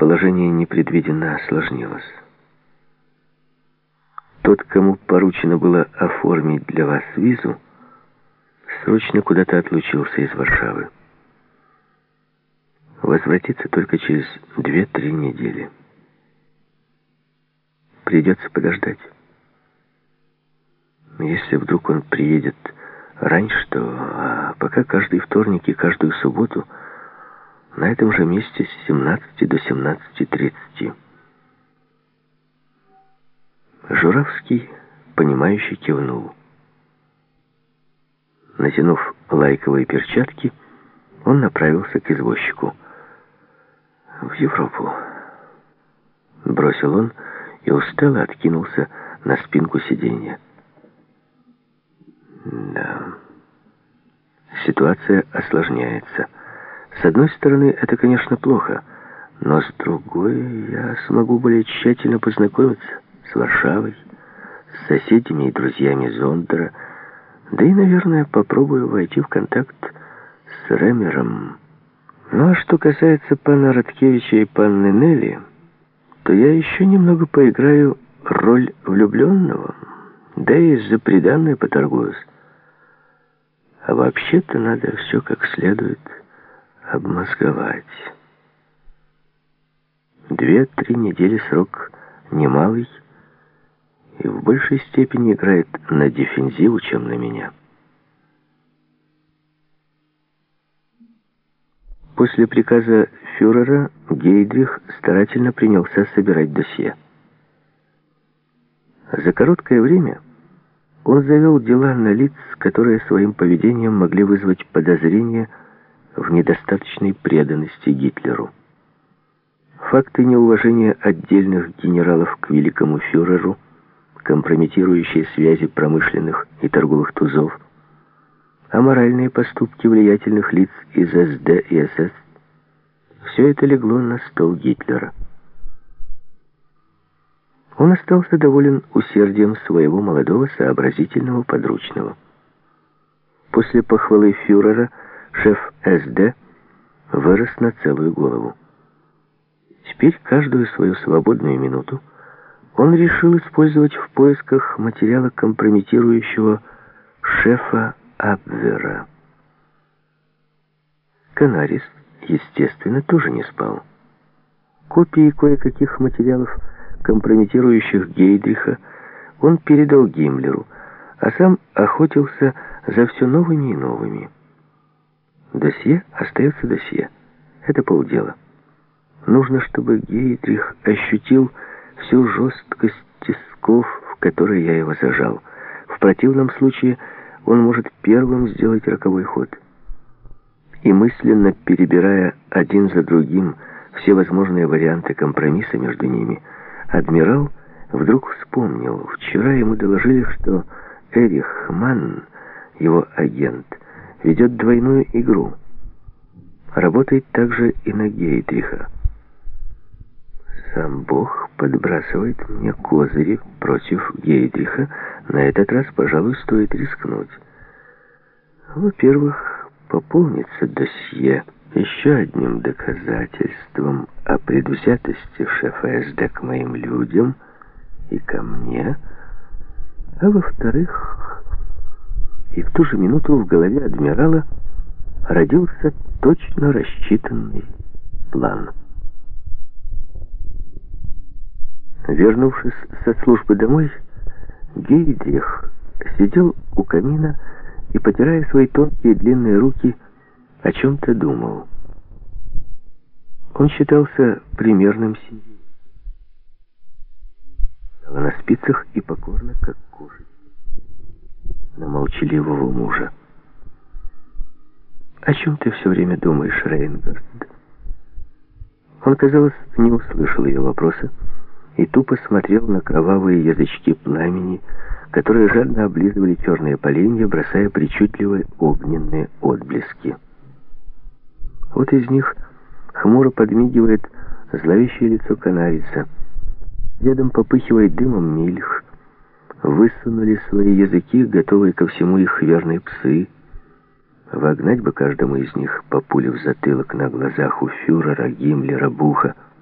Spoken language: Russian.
положение непредвиденно осложнилось. Тот, кому поручено было оформить для вас визу, срочно куда-то отлучился из Варшавы. Возвратится только через 2-3 недели. Придется подождать. Если вдруг он приедет раньше, то пока каждый вторник и каждую субботу на этом же месте с 17 до 17:30. Журавский, понимающе кивнул. Натянув лайковые перчатки, он направился к извозчику. «В Европу», — бросил он и устало откинулся на спинку сиденья. Да, ситуация осложняется. С одной стороны, это, конечно, плохо, но с другой, я смогу более тщательно познакомиться с Варшавой, с соседями и друзьями Зондера, да и, наверное, попробую войти в контакт с Ремером. Ну, а что касается пана Радкевича и панны Нелли, то я еще немного поиграю роль влюбленного, да и за приданное поторгуюсь. А вообще-то надо все как следует обмозговать. 2-3 недели срок немалый и в большей степени играет на дефензиву, чем на меня. После приказа фюрера Гейдрих старательно принялся собирать досье. За короткое время он завел дела на лиц, которые своим поведением могли вызвать подозрения в недостаточной преданности Гитлеру. Факты неуважения отдельных генералов к великому фюреру, компрометирующие связи промышленных и торговых тузов, аморальные поступки влиятельных лиц из СД и СС — все это легло на стол Гитлера. Он остался доволен усердием своего молодого сообразительного подручного. После похвалы фюрера шеф СД вырос на целую голову. Теперь каждую свою свободную минуту он решил использовать в поисках материала, компрометирующего шефа Абвера. Канарис, естественно, тоже не спал. Копии кое-каких материалов, компрометирующих Гейдриха, он передал Гиммлеру, а сам охотился за все новыми и новыми. Досье остается досье. Это полдела. Нужно, чтобы Гейдрих ощутил всю жесткость тисков, в которые я его зажал. В противном случае он может первым сделать роковой ход. И мысленно перебирая один за другим все возможные варианты компромисса между ними, адмирал вдруг вспомнил. Вчера ему доложили, что Эрих Манн, его агент, ведет двойную игру. Работает также и на Гейдриха. Сам Бог подбрасывает мне козыри против Гейдриха. На этот раз, пожалуй, стоит рискнуть. Во-первых, пополнится досье еще одним доказательством о предвзятости шефа СД к моим людям и ко мне. А во-вторых, и в ту же минуту в голове адмирала родился точно рассчитанный план. Вернувшись со службы домой, Гейдрих сидел у камина и, потирая свои тонкие длинные руки, о чем-то думал. Он считался примерным сидеть на спицах и покорно, как кушать, на молчаливого мужа. «О чем ты все время думаешь, Рейнгард?» Он, казалось, не услышал ее вопроса и тупо смотрел на кровавые язычки пламени, которые жадно облизывали черные поленья, бросая причудливые огненные отблески. Вот из них хмуро подмигивает зловещее лицо Канариса. Рядом попыхивает дымом Мильх. Высунули свои языки, готовые ко всему их верные псы. Вогнать бы каждому из них по пуле в затылок на глазах у фюрера, Гиммлера, Буха.